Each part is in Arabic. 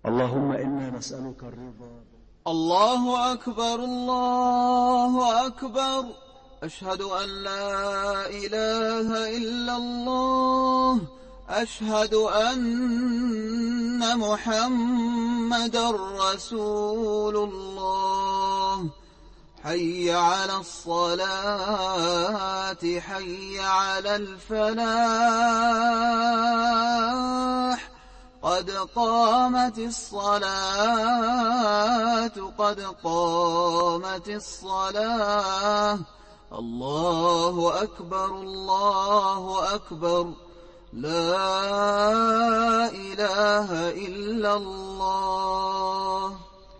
اللهم إنا نسألك الرضا. الله أكبر الله أكبر. أشهد أن لا إله إلا الله. أشهد أن محمدا رسول الله. حي على الصلاة حي على الفلاح. قد قامت الصلاة قد قامت الصلاة. الله أكبر الله أكبر. لا إله إلا الله.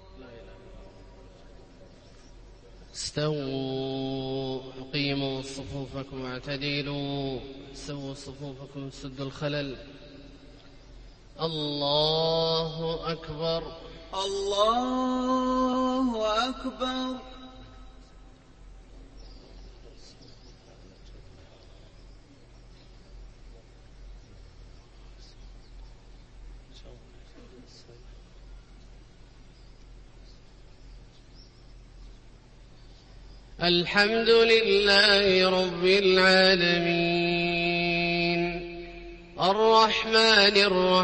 استووا أقيموا صفوفكم واعتدلوا. سووا صفوفكم سدوا الخلل. الله أكبر الله أكبر. الحمد لله رب العالمين الرحمن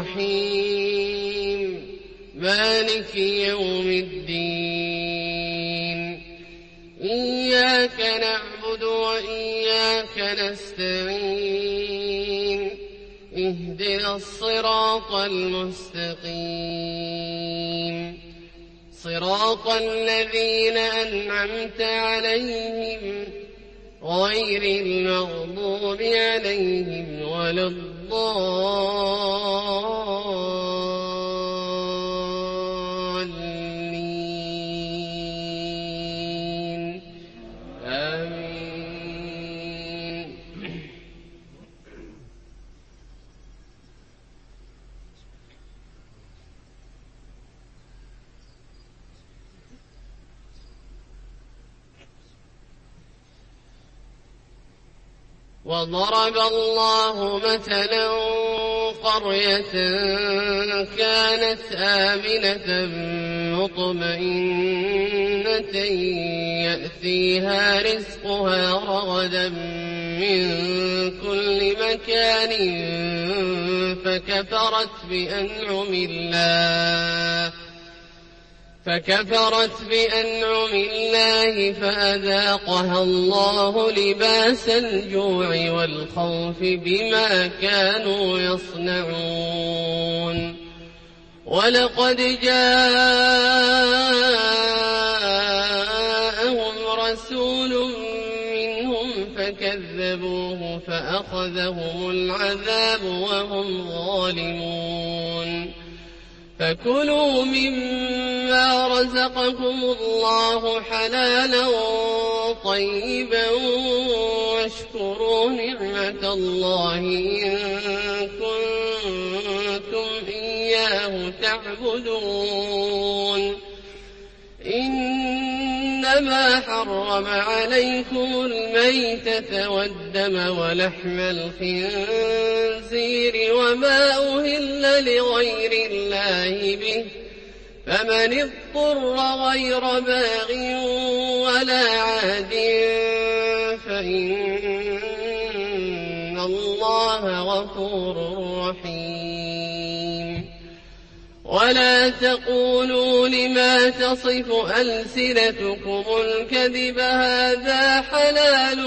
الرحيم مالك يوم الدين. إياك نعبد وإياك نستعين. اهدنا الصراط المستقيم صراط الذين أنعمت عليهم غير المغضوب عليهم ولا الضالين. آمين. وضرب الله مثلا قرية كانت آمنة مطمئنة يأتيها رزقها رغدا من كل مكان فكفرت بأنعم الله فأذاقها الله لباس الجوع والخوف بما كانوا يصنعون. ولقد جاءهم رسول منهم فكذبوه فأخذهم العذاب وهم ظالمون. فكلوا مما رزقكم الله حلالا طيبا واشكروا نعمة الله إن كنتم إياه تعبدون. إنما حرم عليكم الميتة والدم ولحم الخنزير وما أهل لغير الله به فمن اضطر غير باغ ولا عاد فإن الله غفور رحيم. ولا تقولوا لما تصف ألسنتكم الكذب هذا حلال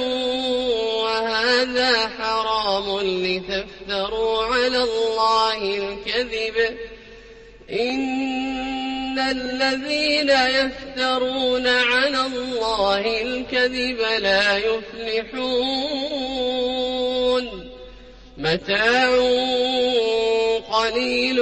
وهذا حرام لتفتروا على الله الكذب. إن الذين يفترون على الله الكذب لا يفلحون. متاع قليل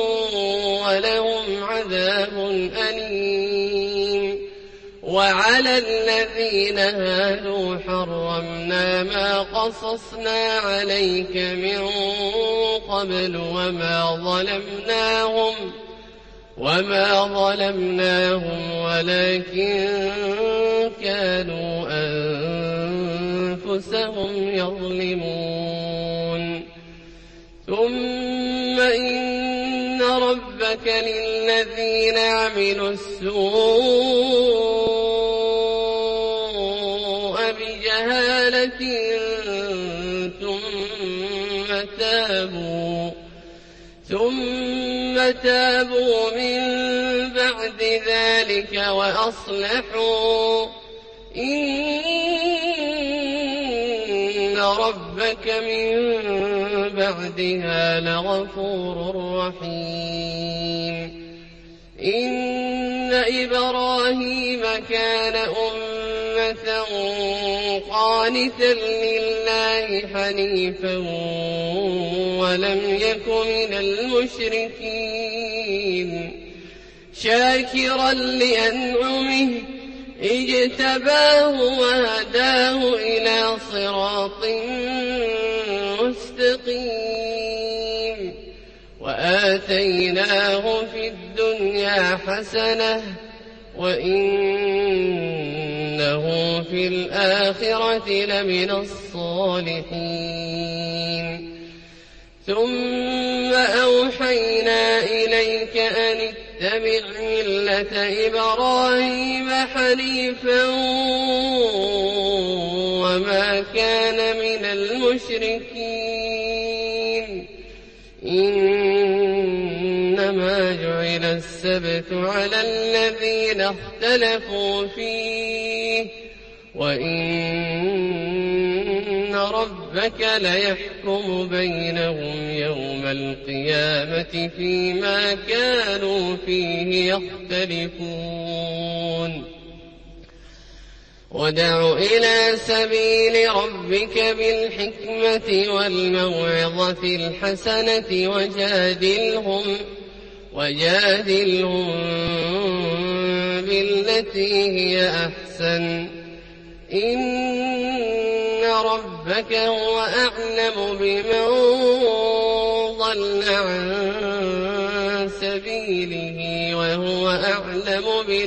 ولهم عذاب أليم. وعلى الذين هادوا حرمنا ما قصصنا عليك من قبل وما ظلمناهم ولكن كانوا أنفسهم يظلمون. ثم إن ربك ربك للذين عملوا السوء بجهالة ثم تابوا من بعد ذلك وأصلحوا إن ربك من بعدها لغفور رحيم إن إبراهيم كان أمة قانتا لله حنيفا ولم يك من المشركين شاكرا لأنعمه اجتباه وهداه إلى صراط مستقيم وآتيناه في الدنيا حسنة وإنه في الآخرة لمن الصالحين ثم أوحينا إليك أن اتبع ملة إبراهيم حنيفا وما كان من المشركين إنما جعل السبت على الذين اختلفوا فيه وإن ربك ليحكم بينهم يوم القيامة فيما كانوا فيه يختلفون وادع إلى سبيل ربك بالحكمة والموعظة الحسنة وجادلهم بالتي هي أحسن إن ربك هو أعلم بمن ضل عن سبيله وهو أعلم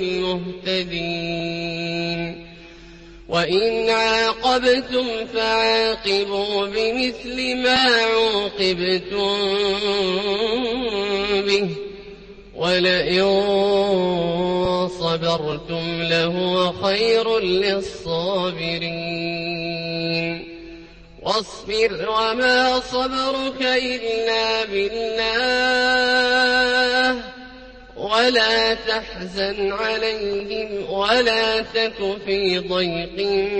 بالمهتدين وإن عاقبتم فعاقبوا بمثل ما عوقبتم به ولئن صبرتم لهو خير للصابرين واصبر وما صبرك إلا بالله ولا تحزن عليهم ولا تك في ضيق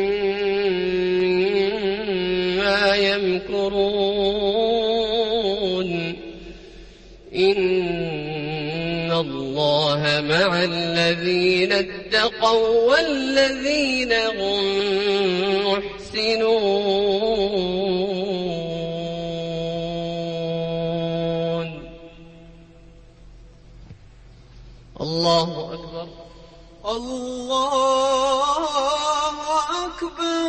مما يمكرون إن الله مع الذين اتقوا والذين هم محسنون الله أكبر الله أكبر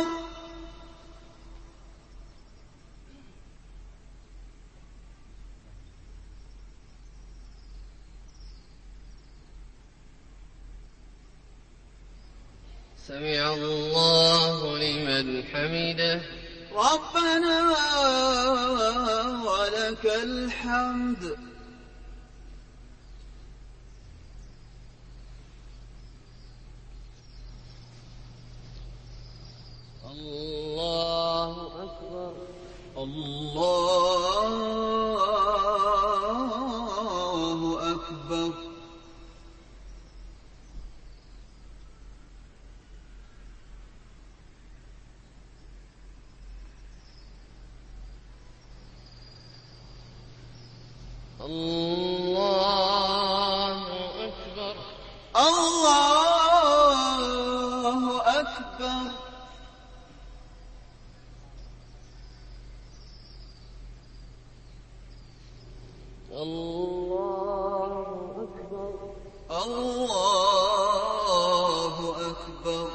سمع الله لمن حمده ربنا ولك الحمد الله أكبر الله أكبر الله أكبر الله أكبر الله أكبر الله أكبر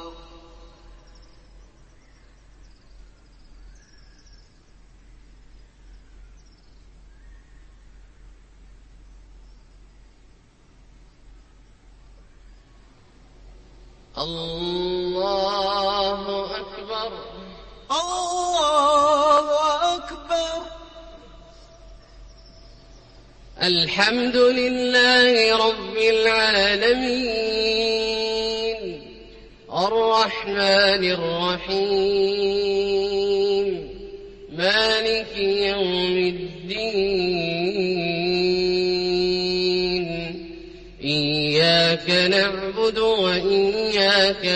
الله أكبر الله أكبر الحمد لله رب العالمين الرحمن الرحيم مالك يوم الدين إياك نعبد وإياك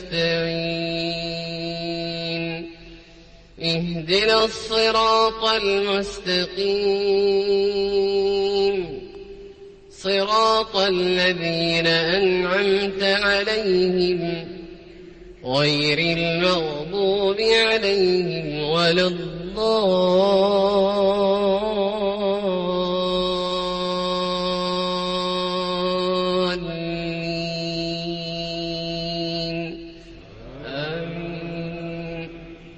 نستعين اهدنا الصراط المستقيم صراط الذين أنعمت عليهم غير المغضوب عليهم ولا الضالين آمين.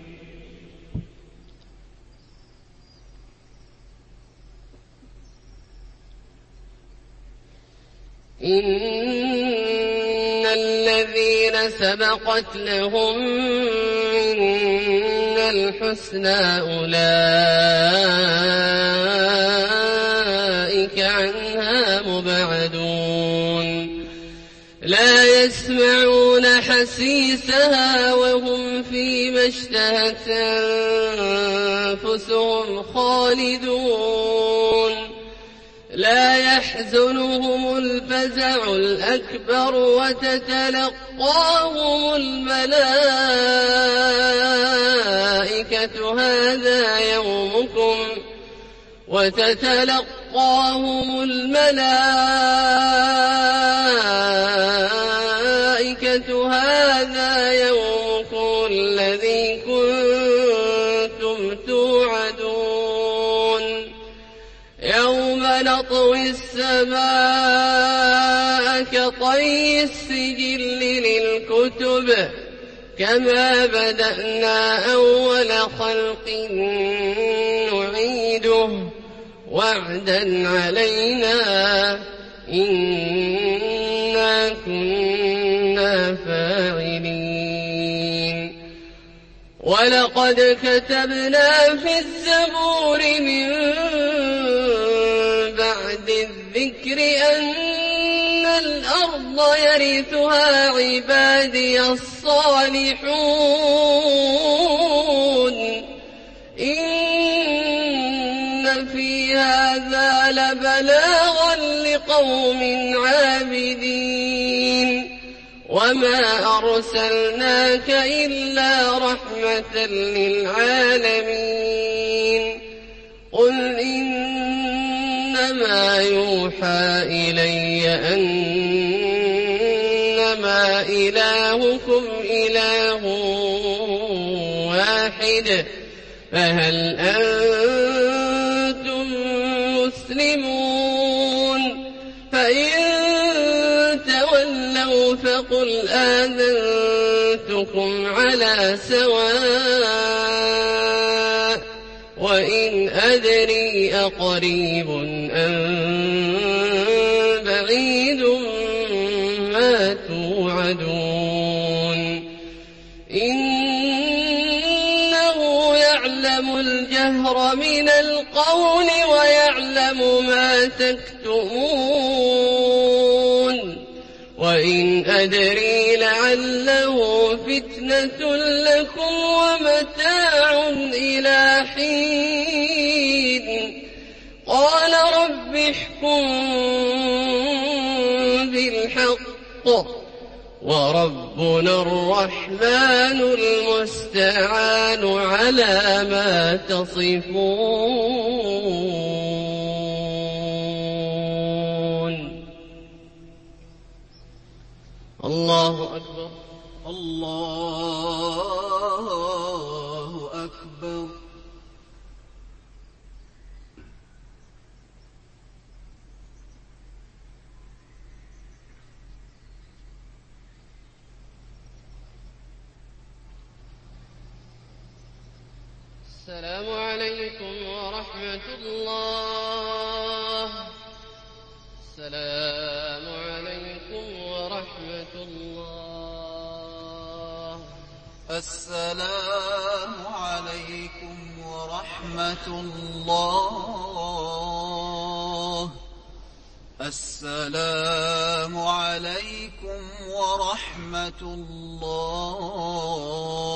إن الذين سبقت لهم منا الحسنى أولئك عنها مبعدون لا يسمعون حسيسها وهم فيما اشتهت أنفسهم خالدون لا يحزنهم الفزع الأكبر وتتلقاهم الملائكة هذا يومكم الذي كنتم توعدون يوم نطوي السماء كطي السجل للكتب كما بدأنا أول خلق نعيده وعدا علينا إنا كنا فاعلين ولقد كتبنا في الزبور من بعد الذكر أن الأرض يرثها عبادي الصالحون إن في هذا لبلاغا لقوم عابدين وما أرسلناك إلا رحمة للعالمين قل إنما يوحى إلي أنما إلهكم إله واحد فهل أنتم مسلمون فإن تولوا فقل آذنتكم على سواء وإن أدري أقريب أم بعيد ما توعدون إنه يعلم الجهر من القول ويعلم ما تكتمون وإن أدري لعله فتنة لكم ومتاع إلى حين قال رب احكم بالحق وربنا الرحمن المستعان على ما تصفون. الله أكبر. الله أكبر. السلام عليكم ورحمة الله. السلام عليكم ورحمة الله. السلام عليكم ورحمة الله. السلام عليكم ورحمة الله.